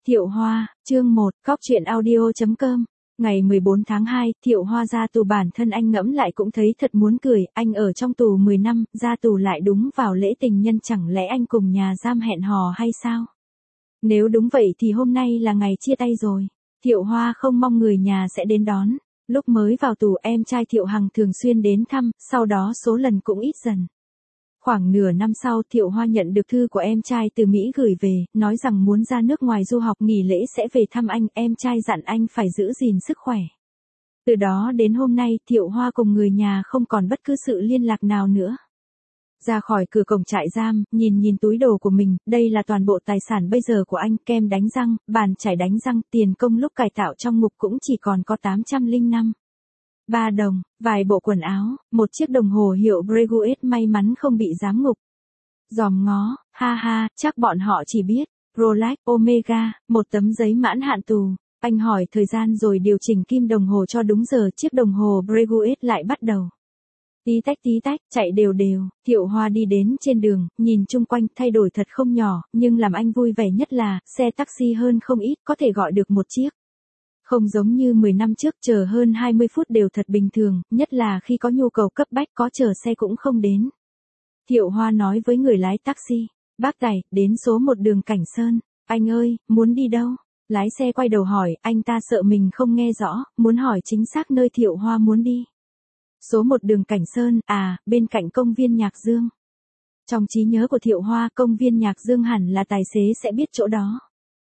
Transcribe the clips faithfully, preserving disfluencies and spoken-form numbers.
Thiệu Hoa, chương một, cóc truyện audio chấm com. Ngày mười bốn tháng hai, Thiệu Hoa ra tù, bản thân anh ngẫm lại cũng thấy thật muốn cười, anh ở trong tù mười năm, ra tù lại đúng vào lễ tình nhân, chẳng lẽ anh cùng nhà giam hẹn hò hay sao? Nếu đúng vậy thì hôm nay là ngày chia tay rồi. Thiệu Hoa không mong người nhà sẽ đến đón. Lúc mới vào tù, em trai Thiệu Hằng thường xuyên đến thăm, sau đó số lần cũng ít dần. Khoảng nửa năm sau, Thiệu Hoa nhận được thư của em trai từ Mỹ gửi về, nói rằng muốn ra nước ngoài du học, nghỉ lễ sẽ về thăm anh, em trai dặn anh phải giữ gìn sức khỏe. Từ đó đến hôm nay, Thiệu Hoa cùng người nhà không còn bất cứ sự liên lạc nào nữa. Ra khỏi cửa cổng trại giam, nhìn nhìn túi đồ của mình, đây là toàn bộ tài sản bây giờ của anh, kem đánh răng, bàn chải đánh răng, tiền công lúc cải tạo trong ngục cũng chỉ còn có tám trăm lẻ năm. Ba đồng, vài bộ quần áo, một chiếc đồng hồ hiệu Breguet, may mắn không bị giám ngục. Dòm ngó, ha ha, chắc bọn họ chỉ biết, Rolex, Omega, một tấm giấy mãn hạn tù. Anh hỏi thời gian rồi điều chỉnh kim đồng hồ cho đúng giờ, chiếc đồng hồ Breguet lại bắt đầu. Tí tách tí tách, chạy đều đều, Thiệu Hoa đi đến trên đường, nhìn chung quanh, thay đổi thật không nhỏ, nhưng làm anh vui vẻ nhất là, xe taxi hơn không ít, có thể gọi được một chiếc. Không giống như mười năm trước, chờ hơn hai mươi phút đều thật bình thường, nhất là khi có nhu cầu cấp bách, có chờ xe cũng không đến. Thiệu Hoa nói với người lái taxi, bác Tài, đến số một đường Cảnh Sơn. Anh ơi, muốn đi đâu? Lái xe quay đầu hỏi, anh ta sợ mình không nghe rõ, muốn hỏi chính xác nơi Thiệu Hoa muốn đi. Số một đường Cảnh Sơn, à, bên cạnh công viên Nhạc Dương. Trong trí nhớ của Thiệu Hoa, công viên Nhạc Dương hẳn là tài xế sẽ biết chỗ đó.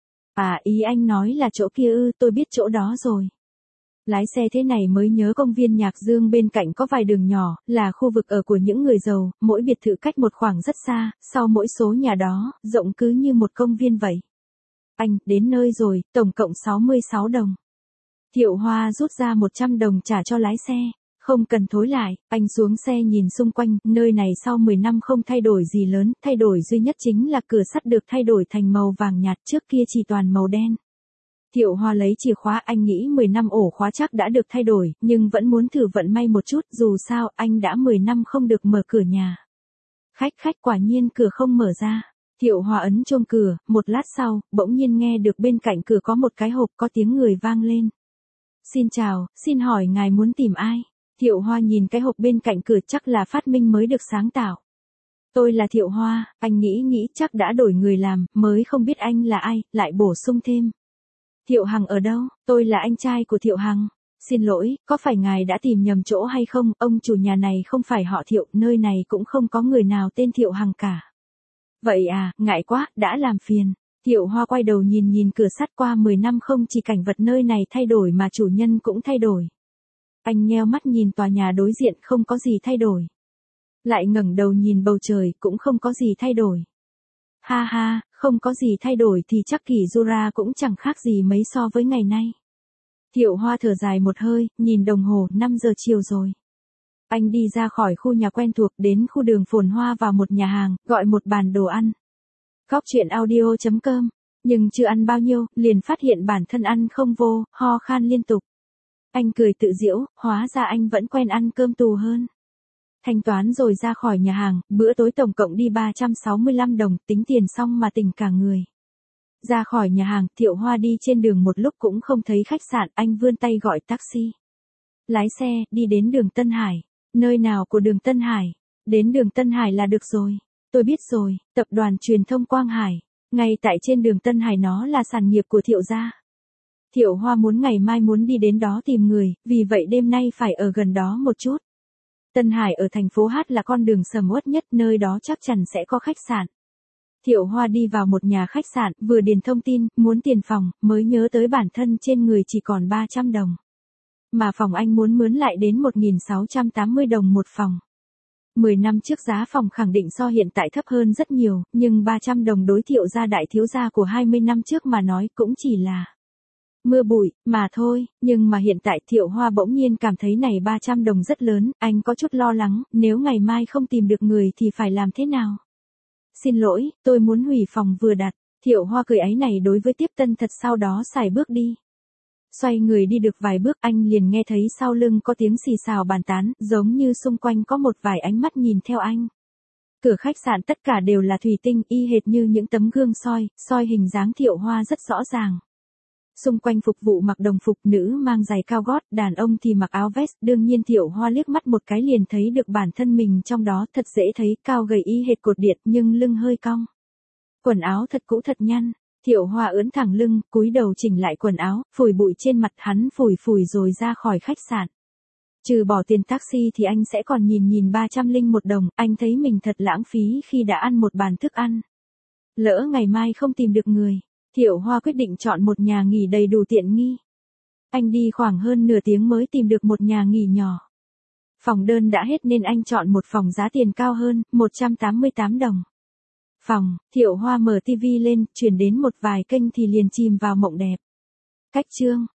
À, ý anh nói là chỗ kia ư, tôi biết chỗ đó rồi. Lái xe thế này mới nhớ công viên Nhạc Dương bên cạnh có vài đường nhỏ, là khu vực ở của những người giàu, mỗi biệt thự cách một khoảng rất xa, sau mỗi số nhà đó, rộng cứ như một công viên vậy. Anh, đến nơi rồi, tổng cộng sáu mươi sáu đồng. Thiệu Hoa rút ra một trăm đồng trả cho lái xe. Không cần thối lại, anh xuống xe nhìn xung quanh, nơi này sau mười năm không thay đổi gì lớn, thay đổi duy nhất chính là cửa sắt được thay đổi thành màu vàng nhạt, trước kia chỉ toàn màu đen. Thiệu Hoa lấy chìa khóa, anh nghĩ mười năm ổ khóa chắc đã được thay đổi, nhưng vẫn muốn thử vận may một chút, dù sao, anh đã mười năm không được mở cửa nhà. Khách khách, quả nhiên cửa không mở ra. Thiệu Hoa ấn chuông cửa, một lát sau, bỗng nhiên nghe được bên cạnh cửa có một cái hộp, có tiếng người vang lên. Xin chào, xin hỏi ngài muốn tìm ai? Thiệu Hoa nhìn cái hộp bên cạnh cửa, chắc là phát minh mới được sáng tạo. Tôi là Thiệu Hoa, anh nghĩ nghĩ chắc đã đổi người làm, mới không biết anh là ai, lại bổ sung thêm. Thiệu Hằng ở đâu? Tôi là anh trai của Thiệu Hằng. Xin lỗi, có phải ngài đã tìm nhầm chỗ hay không? Ông chủ nhà này không phải họ Thiệu, nơi này cũng không có người nào tên Thiệu Hằng cả. Vậy à, ngại quá, đã làm phiền. Thiệu Hoa quay đầu nhìn nhìn cửa sắt, qua mười năm không chỉ cảnh vật nơi này thay đổi mà chủ nhân cũng thay đổi. Anh nheo mắt nhìn tòa nhà đối diện, không có gì thay đổi. Lại ngẩng đầu nhìn bầu trời, cũng không có gì thay đổi. Ha ha, không có gì thay đổi thì chắc Kỷ Jura cũng chẳng khác gì mấy so với ngày nay. Thiệu Hoa thở dài một hơi, nhìn đồng hồ, năm giờ chiều rồi. Anh đi ra khỏi khu nhà quen thuộc, đến khu đường phồn hoa, vào một nhà hàng, gọi một bàn đồ ăn. Cóc truyện audio chấm com. Nhưng chưa ăn bao nhiêu, liền phát hiện bản thân ăn không vô, ho khan liên tục. Anh cười tự giễu, hóa ra anh vẫn quen ăn cơm tù hơn. Thanh toán rồi ra khỏi nhà hàng, bữa tối tổng cộng đi ba trăm sáu mươi lăm đồng, tính tiền xong mà tỉnh cả người. Ra khỏi nhà hàng, Thiệu Hoa đi trên đường một lúc cũng không thấy khách sạn, anh vươn tay gọi taxi. Lái xe, đi đến đường Tân Hải. Nơi nào của đường Tân Hải? Đến đường Tân Hải là được rồi. Tôi biết rồi, tập đoàn truyền thông Quang Hải. Ngay tại trên đường Tân Hải, nó là sản nghiệp của Thiệu gia. Thiệu Hoa muốn ngày mai muốn đi đến đó tìm người, vì vậy đêm nay phải ở gần đó một chút. Tân Hải ở thành phố Hát là con đường sầm uất nhất, nơi đó chắc chắn sẽ có khách sạn. Thiệu Hoa đi vào một nhà khách sạn, vừa điền thông tin, muốn tiền phòng, mới nhớ tới bản thân trên người chỉ còn ba trăm đồng. Mà phòng anh muốn mướn lại đến một nghìn sáu trăm tám mươi đồng một phòng. mười năm trước giá phòng khẳng định so hiện tại thấp hơn rất nhiều, nhưng ba trăm đồng đối Thiệu gia đại thiếu gia của hai mươi năm trước mà nói cũng chỉ là mưa bụi, mà thôi, nhưng mà hiện tại Thiệu Hoa bỗng nhiên cảm thấy này ba trăm đồng rất lớn, anh có chút lo lắng, nếu ngày mai không tìm được người thì phải làm thế nào? Xin lỗi, tôi muốn hủy phòng vừa đặt. Thiệu Hoa cười áy này đối với tiếp tân thật, sau đó xài bước đi. Xoay người đi được vài bước, anh liền nghe thấy sau lưng có tiếng xì xào bàn tán, giống như xung quanh có một vài ánh mắt nhìn theo anh. Cửa khách sạn tất cả đều là thủy tinh y hệt như những tấm gương soi, soi hình dáng Thiệu Hoa rất rõ ràng. Xung quanh phục vụ mặc đồng phục, nữ mang giày cao gót, đàn ông thì mặc áo vest, đương nhiên Thiệu Hoa liếc mắt một cái liền thấy được bản thân mình trong đó, thật dễ thấy, cao gầy y hệt cột điện nhưng lưng hơi cong. Quần áo thật cũ thật nhăn, Thiệu Hoa ưỡn thẳng lưng, cúi đầu chỉnh lại quần áo, phủi bụi trên mặt, hắn phủi phủi rồi ra khỏi khách sạn. Trừ bỏ tiền taxi thì anh sẽ còn nhìn nhìn ba trăm lẻ một đồng, anh thấy mình thật lãng phí khi đã ăn một bàn thức ăn. Lỡ ngày mai không tìm được người, Thiệu Hoa quyết định chọn một nhà nghỉ đầy đủ tiện nghi. Anh đi khoảng hơn nửa tiếng mới tìm được một nhà nghỉ nhỏ. Phòng đơn đã hết nên anh chọn một phòng giá tiền cao hơn, một trăm tám mươi tám đồng. Phòng, Thiệu Hoa mở tivi lên, chuyển đến một vài kênh thì liền chìm vào mộng đẹp. Cách chương